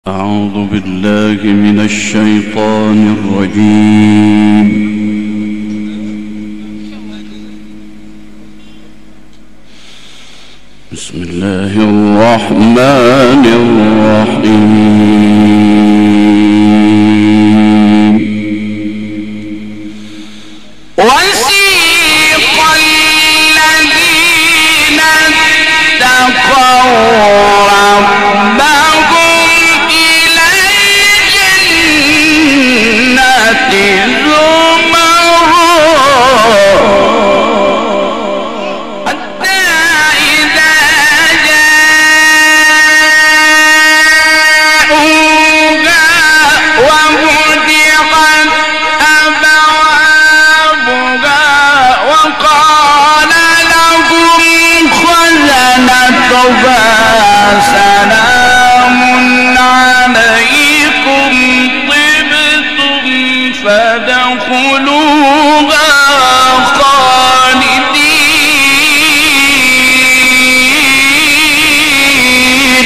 أعوذ بالله من الشيطان الرجيم. بسم الله الرحمن الرحيم. وسيق الذين اتقوا سلام عليكم طبتم فادخلوها خالدين.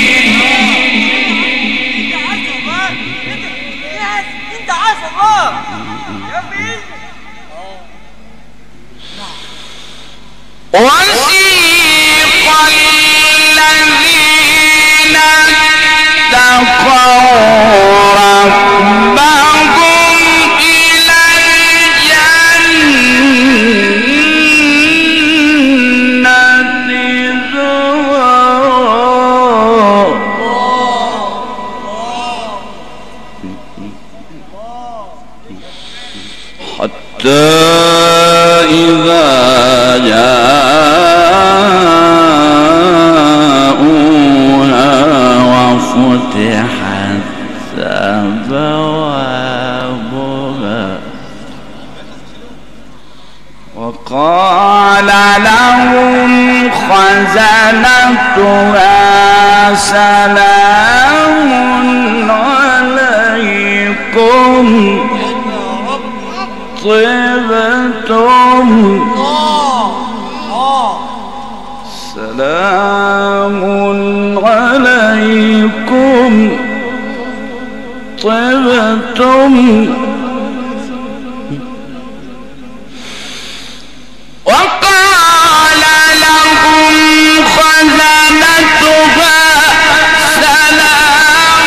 انت عارف الله يا ابني. وسيق الذين اتقوا ربهم إلى الجنة زمرا حتى إذا جاءوها وفتحت أبوابها وقال لهم خزنتها سلام عليكم طبتم سلام عليكم طبتم. وقال لهم خزنتها سلام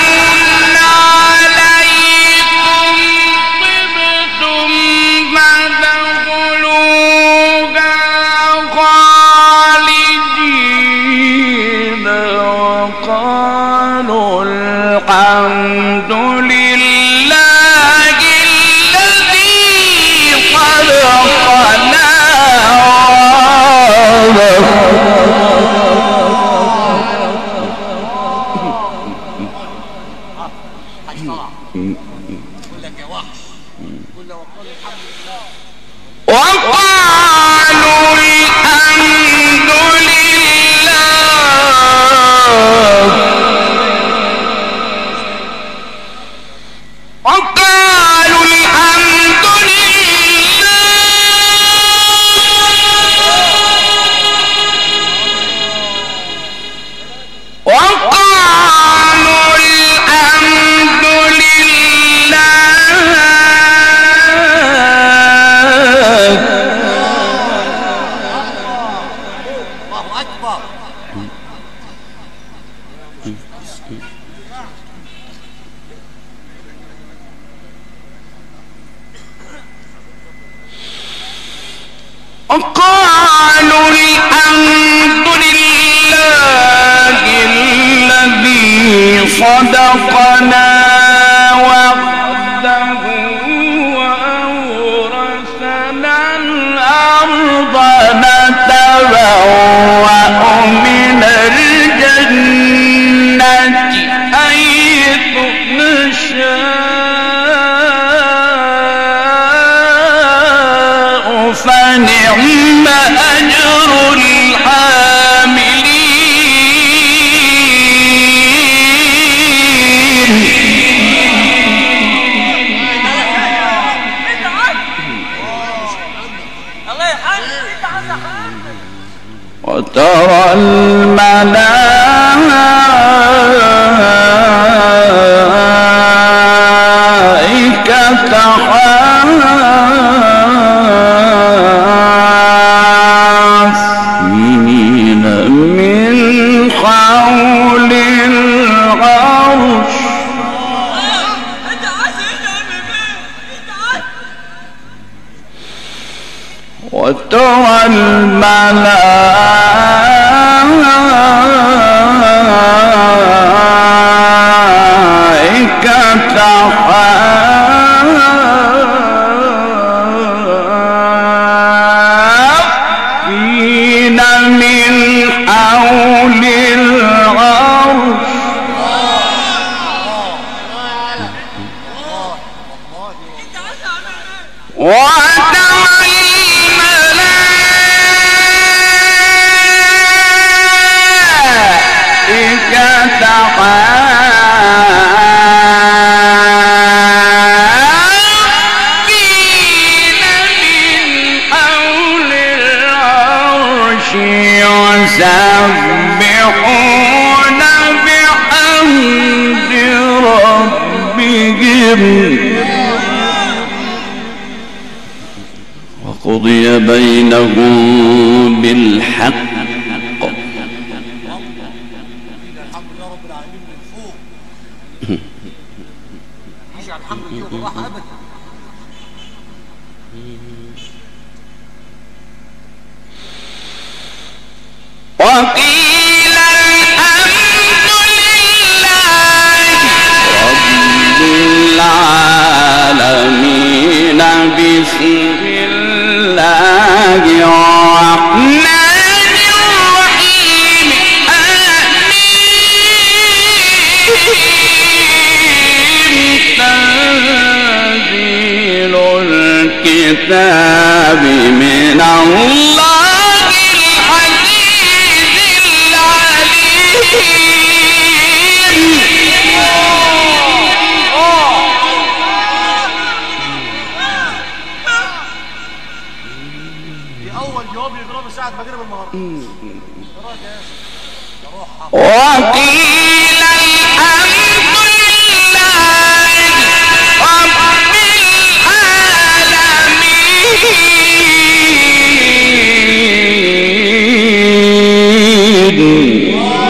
عليكم طبتم فادخلوها خالدين. وقالوا الحمد لله الذي خلقنا وقالوا الحمد وقالوا الحمد لله الذي صدقنا وعده وأورثنا الأرض نتبوأ من الجنة حيث نشاء فنعم أجر العاملين. وترى الملائكة والملائكة حافين من حول العرش يسبحون بحمد ربهم وقضي بينهم بالحق الحمد لله رب العالمين من فوق يجي على الحمد لله بالراحه ابدا وقيل الحمد لله رب العالمين بسم الله الرحمن الرحيم آمين تنزيل الكتاب من الله وقيل الحمد لله رب العالمين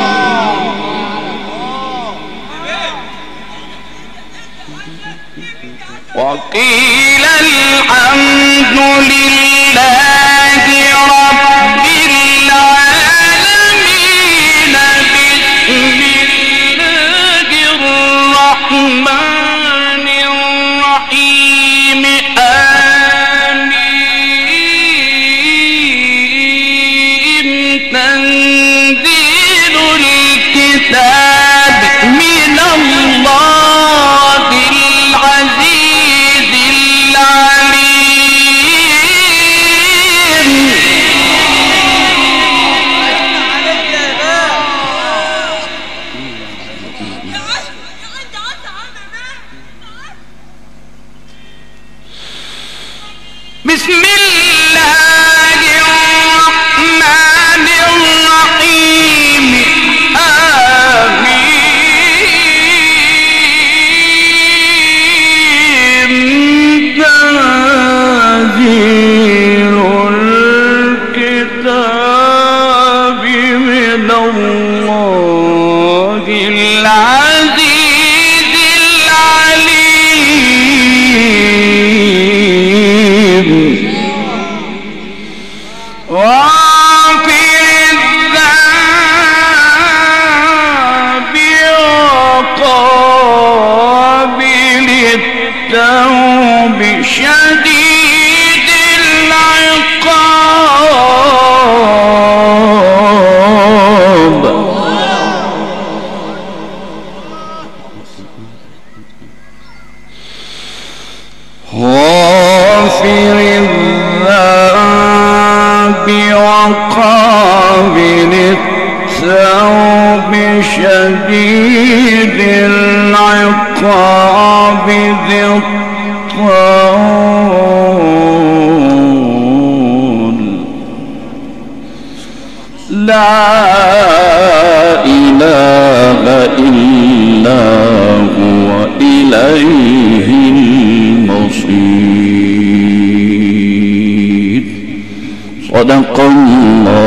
وقيل الحمد لله رب العالمين بسم الله الرحمن الرحيم آمين تنزيل الكتاب من الله العزيز العليم بسم الله الرحمن الرحيم آمين تنزيل الكتاب من الله العزيز العليم غافر الذنب وقابل التوب شديد العقاب غافر الذنب وقابل التوب شديد العقاب ذي الطول لا إله إلا هو إليه المصير صدق الله